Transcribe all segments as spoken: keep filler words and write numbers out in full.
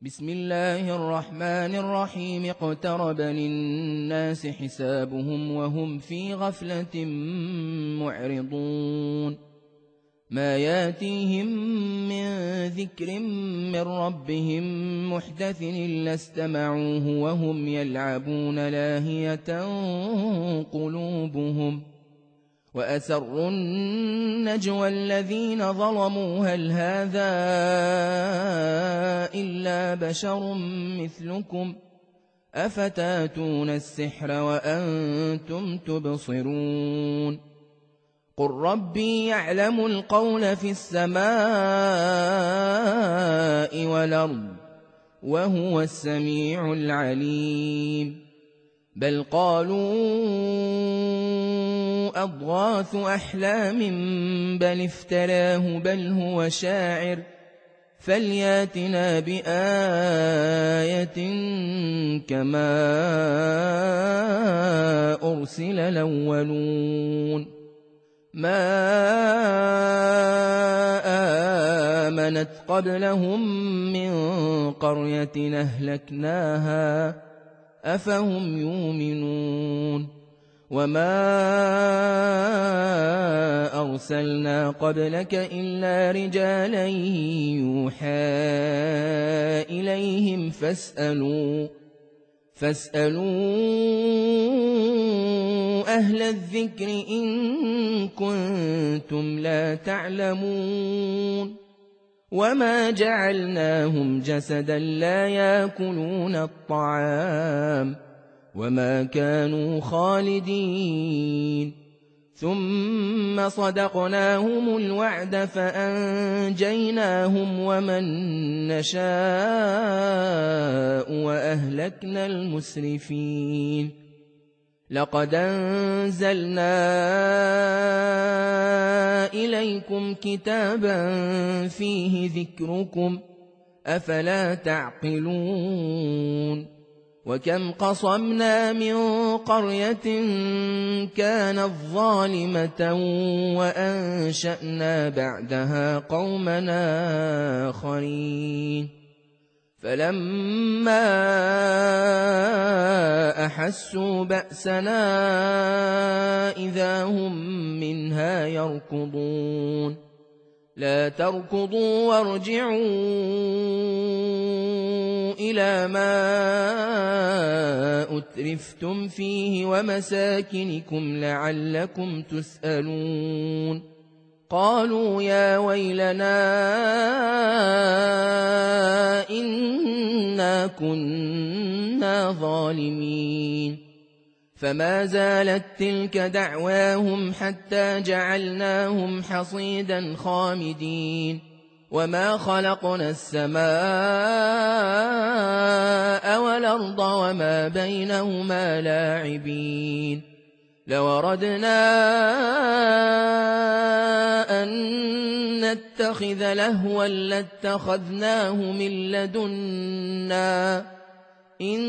بسم الله الرحمن الرحيم اقترب للناس حسابهم وهم في غفلة معرضون ما ياتيهم من ذكر من ربهم محدث إلا استمعوه وهم يلعبون لاهية قلوبهم وأسروا النجوى الذين ظلموا هل هذا إلا بشر مثلكم أفتاتون السحر وأنتم تبصرون قل ربي يعلم القول في السماء والأرض وهو السميع العليم بل قالوا أضغاث أحلام بل افتراه بل هو شاعر فلياتنا بآية كما أرسل الأولون ما آمنت قبلهم من قرية أهلكناها أفهم يؤمنون وما أرسلنا قبلك إلا رجالا يوحى إليهم فاسألوا فاسألوا أهل الذكر إن كنتم لا تعلمون وما جعلناهم جسدا لا يأكلون الطعام وما كانوا خالدين ثم صدقناهم الوعد فأنجيناهم ومن نشاء وأهلكنا المسرفين لقد أنزلنا إليكم كتابا فيه ذكركم أفلا تعقلون وكم قصمنا من قرية كانت ظالمة وأنشأنا بعدها قومنا آخرين فلما أحسوا بأسنا إذا هم منها يركضون لا تركضوا وارجعوا إلى ما أترفتم فيه ومساكنكم لعلكم تسألون قالوا يا ويلنا إنا كنا ظالمين فما زالت تلك دعواهم حتى جعلناهم حصيدا خامدين وما خلقنا السماء والأرض وما بينهما لاعبين لو أردنا أن نتخذ لهوا لاتخذناه من لدنا إن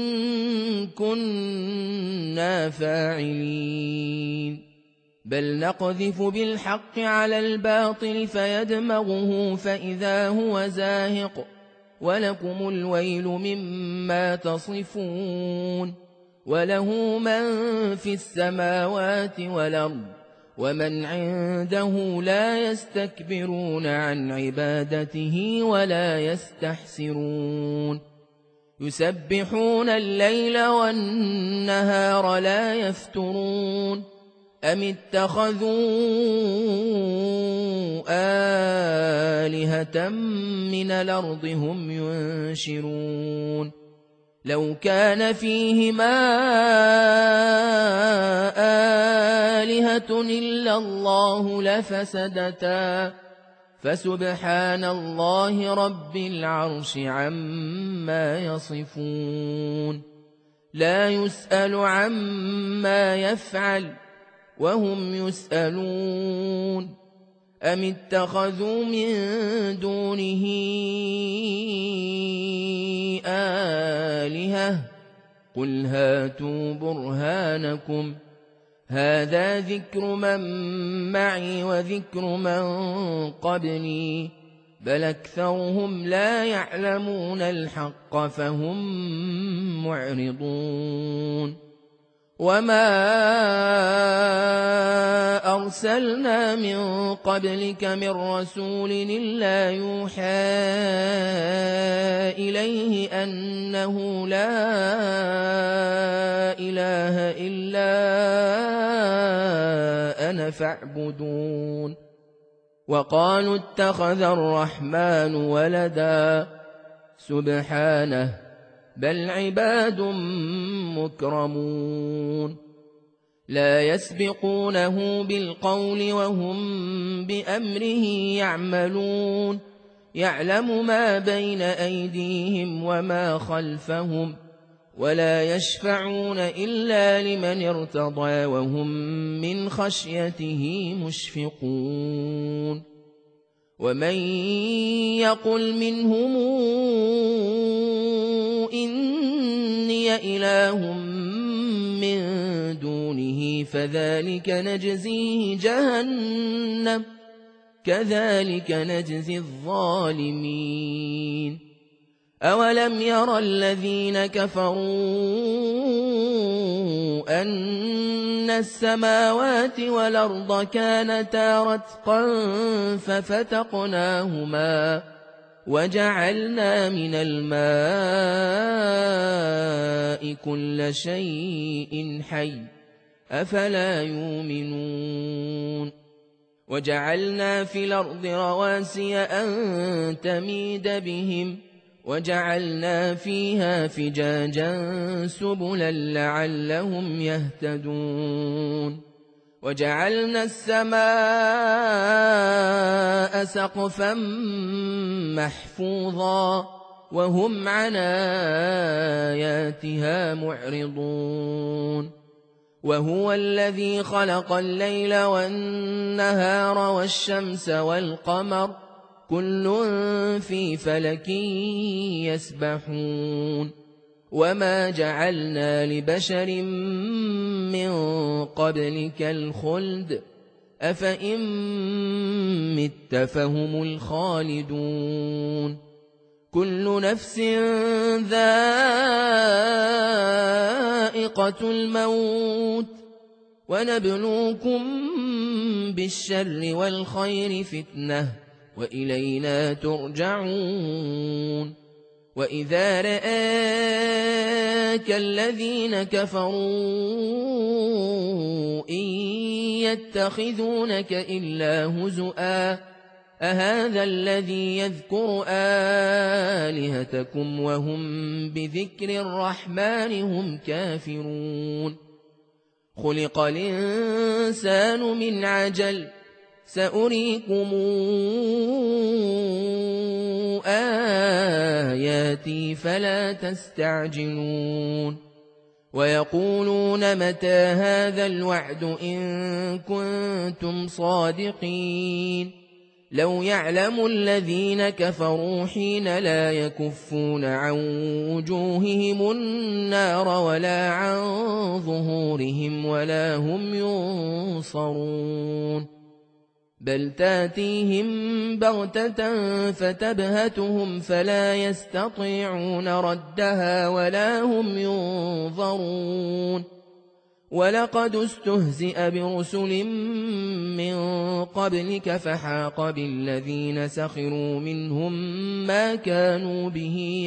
كنا فاعلين بل نقذف بالحق على الباطل فيدمغه فإذا هو زاهق ولكم الويل مما تصفون وله من في السماوات والأرض ومن عنده لا يستكبرون عن عبادته ولا يستحسرون يسبحون الليل والنهار لا يفترون أم اتخذوا آلهة من الأرض هم ينشرون لو كان فيهما آلهة إلا الله لفسدتا فسبحان الله رب العرش عما يصفون لا يسأل عما يفعل وهم يسألون أم اتخذوا من دونه آلهة قل هاتوا برهانكم هذا ذكر من معي وذكر من قبلي بل أكثرهم لا يعلمون الحق فهم معرضون وما أرسلنا من قبلك من رسول إلا يوحى إليه أنه لا إله إلا أنا فاعبدون وقالوا اتخذ الرحمن ولدا سبحانه بل عباد مكرمون لا يسبقونه بالقول وهم بأمره يعملون يعلم ما بين أيديهم وما خلفهم ولا يشفعون إلا لمن ارتضى وهم من خشيته مشفقون ومن يقل منهم إني إله من دونه فذلك نجزيه جهنم كذلك نجزي الظالمين أولم ير الذين كفروا أن السماوات والأرض كانتا رتقا ففتقناهما وجعلنا من الماء كل شيء حي أفلا يؤمنون وجعلنا في الأرض رواسي أن تميد بهم وجعلنا فيها فجاجا سبلا لعلهم يهتدون وجعلنا السماء سقفا محفوظا وهم عن آياتها معرضون وهو الذي خلق الليل والنهار والشمس والقمر كل في فلك يسبحون وما جعلنا لبشر من قبلك الخلد أفإن مت فهم الخالدون كل نفس ذائقة الموت ونبلوكم بالشر والخير فتنة وإلينا ترجعون وإذا رآك الذين كفروا إن يتخذونك إلا هزؤا أهذا الذي يذكر آلهتكم وهم بذكر الرحمن هم كافرون خلق الإنسان من عجل سأريكم آياتي فلا تستعجلون ويقولون متى هذا الوعد إن كنتم صادقين لو يعلم الذين كفروا حين لا يكفون عن وجوههم النار ولا عن ظهورهم ولا هم ينصرون بل تاتيهم بغتة فتبهتهم فلا يستطيعون ردها ولا هم ينظرون ولقد استهزئ برسل من قبلك فحاق بالذين سخروا منهم ما كانوا به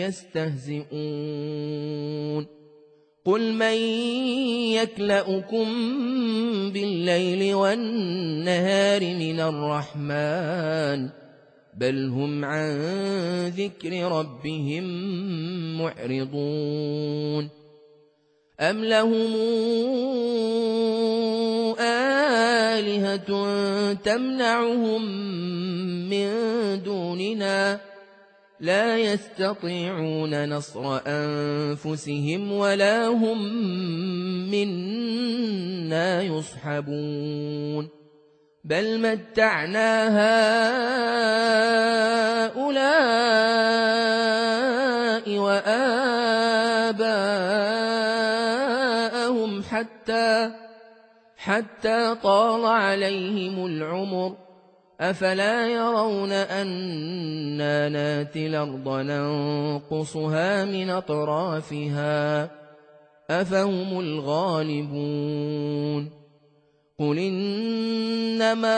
يستهزئون قل من يكلؤكم بالليل والنهار من الرحمن بل هم عن ذكر ربهم معرضون أم لهم آلهة تمنعهم من دوننا لا يستطيعون نصر أنفسهم ولا هم منا يصحبون بل متعنا هؤلاء وآباءهم حتى حتى طال عليهم العمر أفلا يرون أنا ناتي الأرض ننقصها من أطرافها أفهم الغالبون قل إنما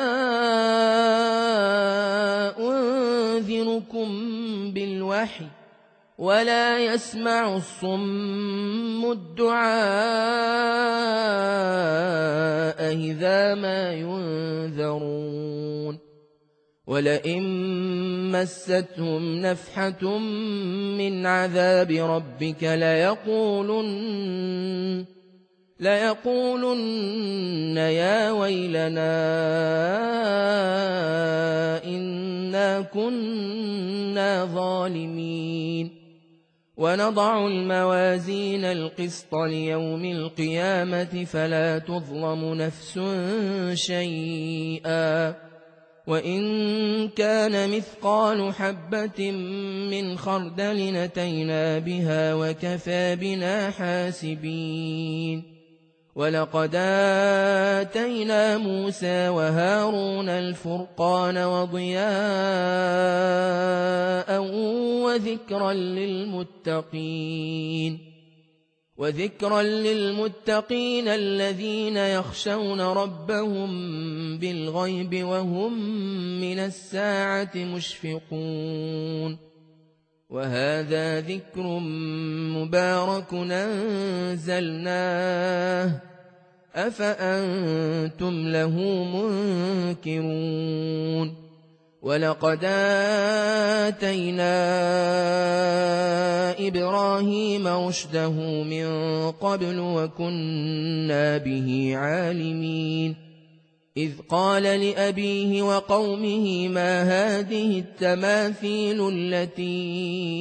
أنذركم بالوحي ولا يسمع الصم الدعاء إذا ما ينذرون ولئن مستهم نفحة من عذاب ربك ليقولن ليقولن يا ويلنا إنا كنا ظالمين ونضع الموازين القسط ليوم القيامة فلا تظلم نفس شيئا وإن كان مثقال حبة من خردل أتينا بها وكفى بنا حاسبين ولقد آتينا موسى وهارون الفرقان وضياء وذكرا للمتقين وذكرا للمتقين الذين يخشون ربهم بالغيب وهم من الساعة مشفقون وهذا ذكر مبارك أنزلناه أفأنتم له منكرون ولقد آتينا إبراهيم رشده من قبل وكنا به عالمين إذ قال لأبيه وقومه ما هذه التماثيل التي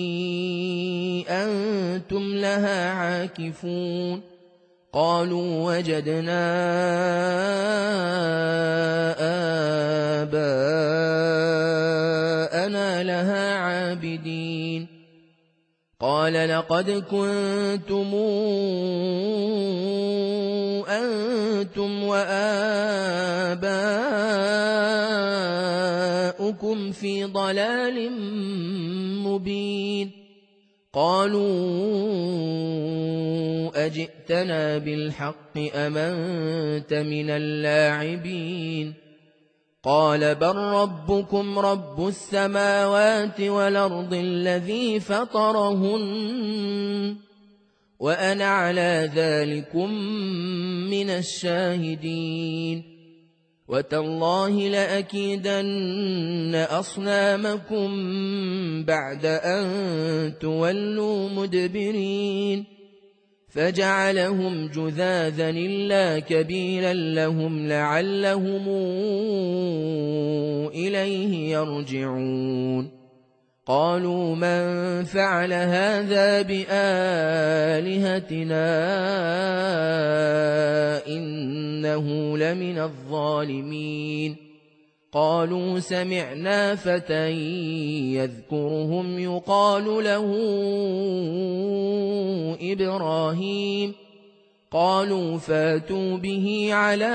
أنتم لها عاكفون قالوا وجدنا آباءنا لها عابدين قال لقد كنتم أنتم وآباؤكم في ضلال مبين قالوا أجئتنا بالحق أم أنت من اللاعبين قال بل ربكم رب السماوات والأرض الذي فطرهن وأنا على ذلكم من الشاهدين وتالله لأكيدن أصنامكم بعد أن تولوا مدبرين فجعلهم جذاذا إلا كبيرا لهم لعلهم إليه يرجعون قالوا من فعل هذا بآلهتنا إنه لمن الظالمين قالوا سمعنا فتى يذكرهم يقال له إبراهيم قالوا فاتوا به على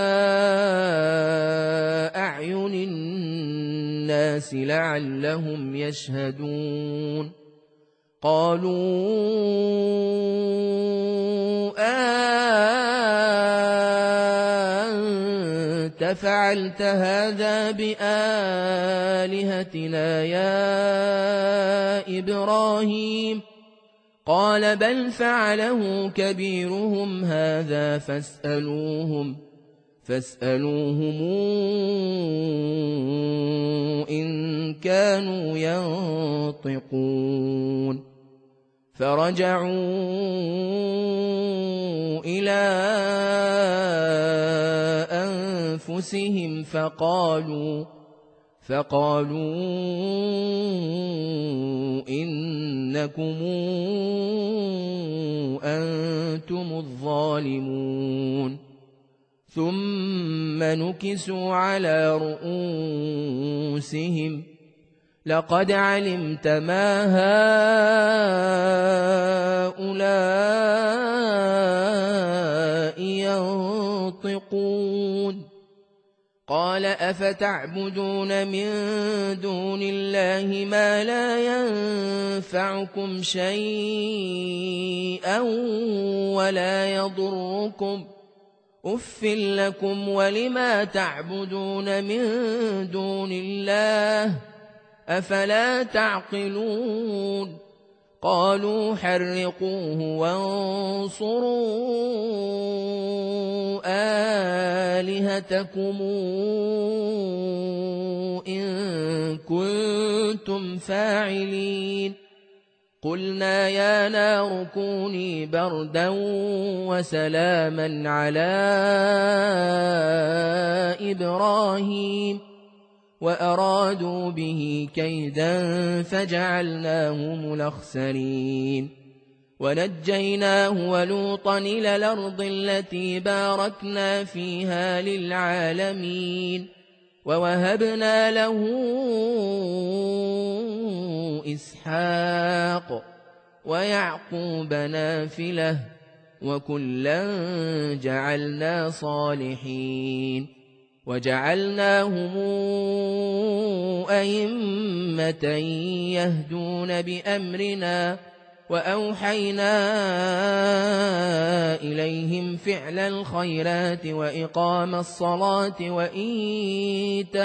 أعين الناس لعلهم يشهدون قالوا أنت فعلت هذا بآلهتنا يا إبراهيم قال بل فعله كبيرهم هذا فاسألوهم فاسألوهم إن كانوا ينطقون فرجعوا إلى أنفسهم فقالوا فقالوا إنكم أنتم الظالمون ثم نكسوا على رؤوسهم لقد علمت ما هؤلاء ينطقون قال أفتعبدون من دون الله ما لا ينفعكم شيئا ولا يضركم أف لكم ولما تعبدون من دون الله أفلا تعقلون قالوا حرقوه وانصروا آلهتكم إن كنتم فاعلين قلنا يا نار كوني بردا وسلاما على إبراهيم وأرادوا به كيدا فجعلناهم الأخسرين ونجيناه ولوطا إلى الأرض التي باركنا فيها للعالمين ووهبنا له إسحاق ويعقوب نافلة وكلا جعلنا صالحين وجعلناهم أئمة يهدون بأمرنا وأوحينا إليهم فعل الخيرات وإقام الصلاة وإيتاء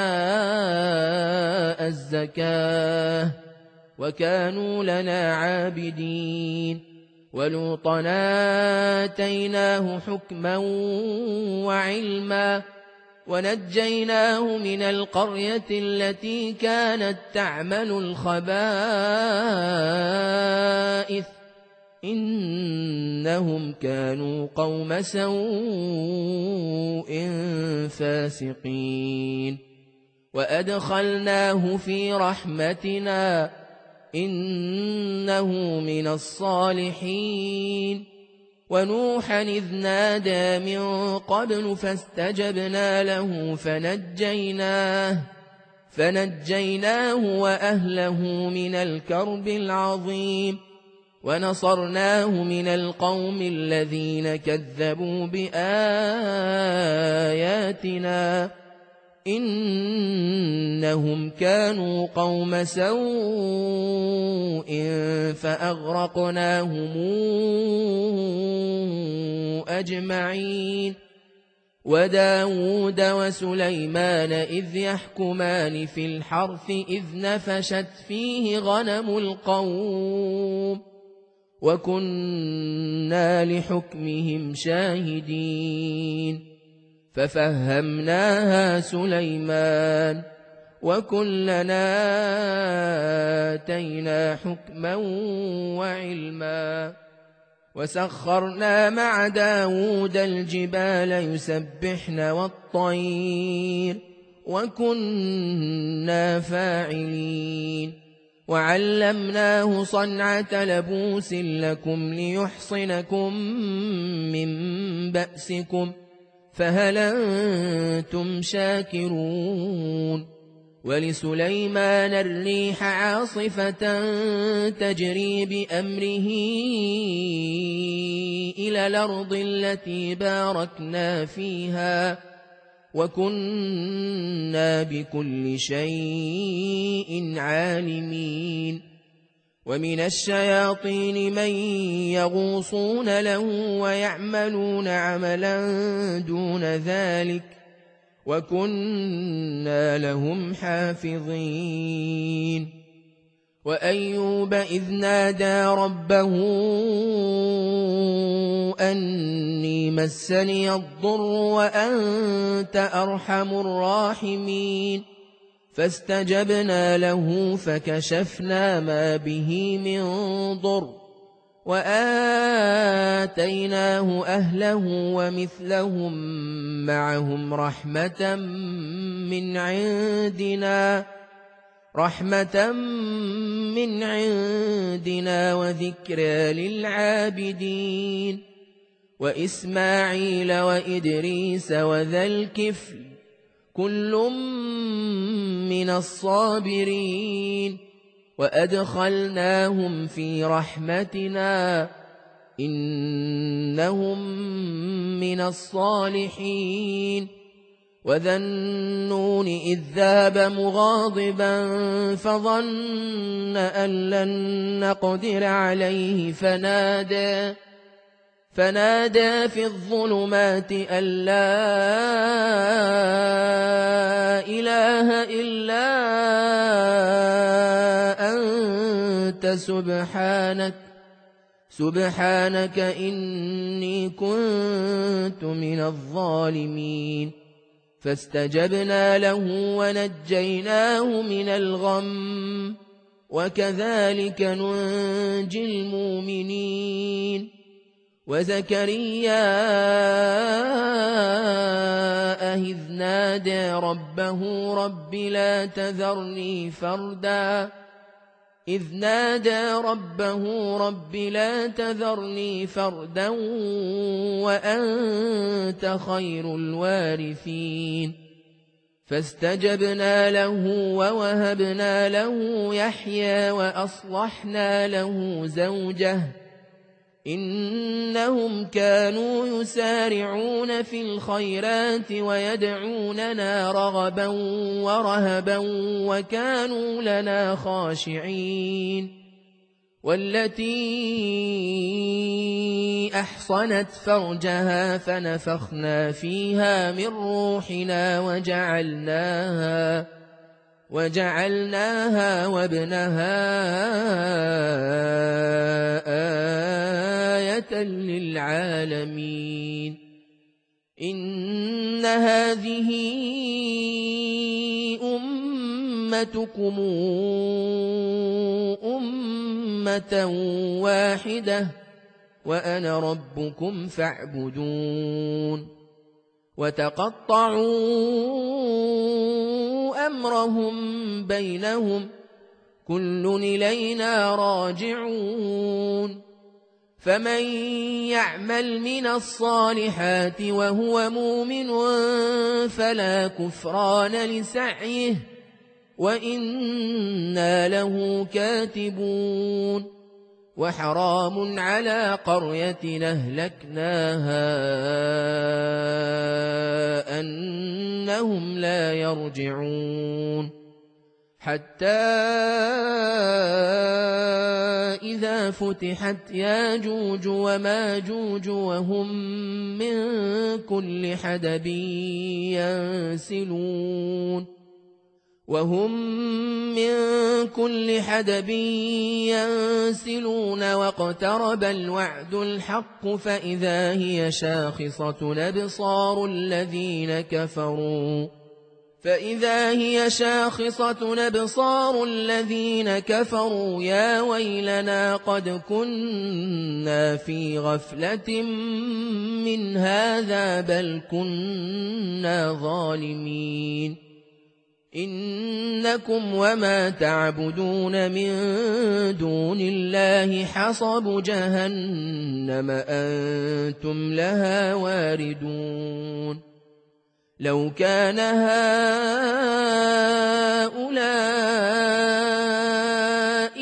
الزكاة وكانوا لنا عابدين ولوطا آتيناه حكما وعلما ونجيناه من القرية التي كانت تعمل الخبائث إنهم كانوا قوم سوء فاسقين وأدخلناه في رحمتنا إنه من الصالحين ونوحا إذ نادى من قبل فاستجبنا له فنجيناه فنجيناه وأهله من الكرب العظيم ونصرناه من القوم الذين كذبوا بآياتنا إنهم كانوا قوم سوء فأغرقناهم أجمعين وداود وسليمان إذ يحكمان في الحرث إذ نفشت فيه غنم القوم وكنا لحكمهم شاهدين ففهمناها سليمان وكلنا آتينا حكما وعلما وسخرنا مع داود الجبال يسبحن والطير وكنا فاعلين وعلمناه صنعة لبوس لكم ليحصنكم من بأسكم فهل أنتم شاكرون ولسليمان الريح عاصفة تجري بأمره إلى الأرض التي باركنا فيها وكنا بكل شيء عالمين ومن الشياطين من يغوصون له ويعملون عملا دون ذلك وكنا لهم حافظين وأيوب إذ نادى ربه أني مسني الضر وأنت أرحم الراحمين فاستجبنا له فكشفنا ما به من ضر وآتيناه أهله ومثلهم معهم رحمة من عندنا رحمة من عندنا وذكرى للعابدين وإسماعيل وإدريس وذا الكفل كل من الصابرين وأدخلناهم في رحمتنا إنهم من الصالحين وذا النون إذ ذهب مغاضبا فظن أن لن نقدر عليه فنادى فنادى في الظلمات أن لا إله إلا أنت سبحانك سبحانك إني كنت من الظالمين. فاستجبنا له ونجيناه من الغم وكذلك ننجي المؤمنين. وزكريا إذ نادى ربه رب لا تذرني فردا إذ نادى ربه رب لا تذرني فردا وأنت خير الوارثين. فاستجبنا له ووهبنا له يحيى وأصلحنا له زوجه إنهم كانوا يسارعون في الخيرات ويدعوننا رغبا ورهبا وكانوا لنا خاشعين. والتي أحصنت فرجها فنفخنا فيها من روحنا وجعلناها وجعلناها وابنها آية للعالمين. إن هذه أمتكم أمة واحدة وأنا ربكم فاعبدون. وتقطعوا أمرهم بينهم كل إلينا راجعون. فمن يعمل من الصالحات وهو مؤمن فلا كفران لسعيه وإنا له كاتبون. وحرام على قرية أهلكناها أنهم لا يرجعون. حتى إذا فتحت ياجوج وماجوج وهم من كل حدب ينسلون وهم من كل حدب ينسلون واقترب الوعد الحق فإذا هي شاخصة أبصار الذين كفروا فإذا هي شاخصة أبصار الذين كفروا يا ويلنا قد كنا في غفلة من هذا بل كنا ظالمين. إنكم وما تعبدون من دون الله حصب جهنم أنتم لها واردون. لو كان هؤلاء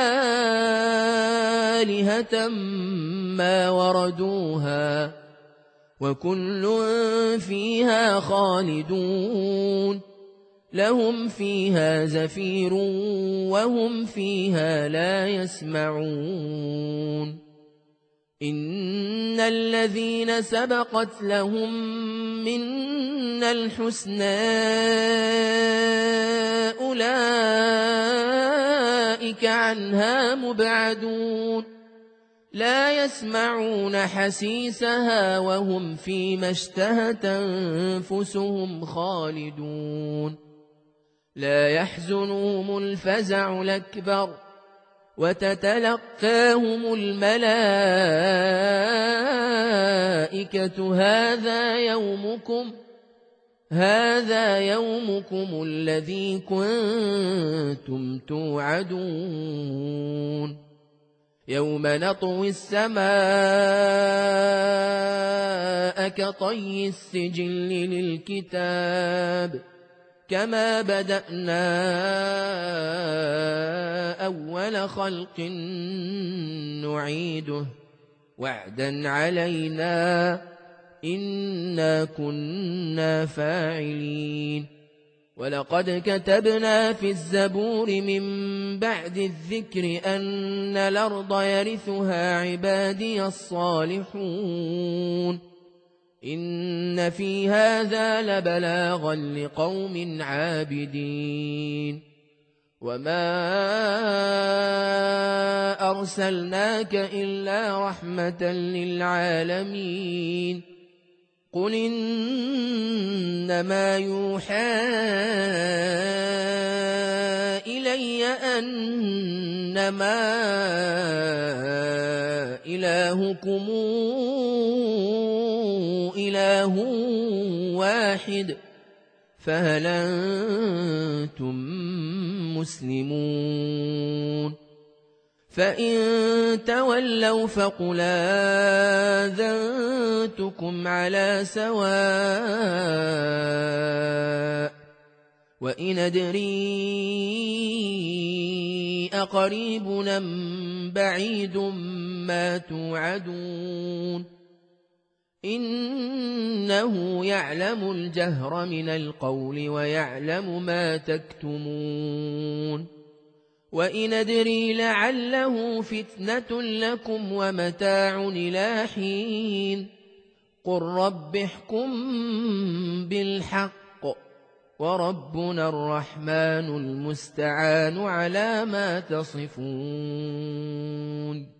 آلهة ما وردوها وكل فيها خالدون. لهم فيها زفير وهم فيها لا يسمعون. إن الذين سبقت لهم منا الحسنى أولئك عنها مبعدون. لا يسمعون حسيسها وهم فيما اشتهت أنفسهم خالدون. لا يحزنهم الفزع الأكبر وتتلقاهم الملائكة هذا يومكم هذا يومكم الذي كنتم توعدون. يوم نطوي السماء كطي السجل للكتاب كما بدأنا أول خلق نعيده وعدا علينا إنا كنا فاعلين ولقد كتبنا في الزبور من بعد الذكر أن الأرض يرثها عبادي الصالحون إن في هذا لبلاغا لقوم عابدين وما أرسلناك إلا رحمة للعالمين قل إنما يوحى إلي أنما إلهكم إله واحد فهل أنتم مسلمون فإن تولوا فقل آذنتكم على سواء وإن أدري أقريب أم بعيد ما توعدون إنه يعلم الجهر من القول ويعلم ما تكتمون وإن أدري لعله فتنة لكم ومتاع إلى حين قل رب احكم بالحق وربنا الرحمن المستعان على ما تصفون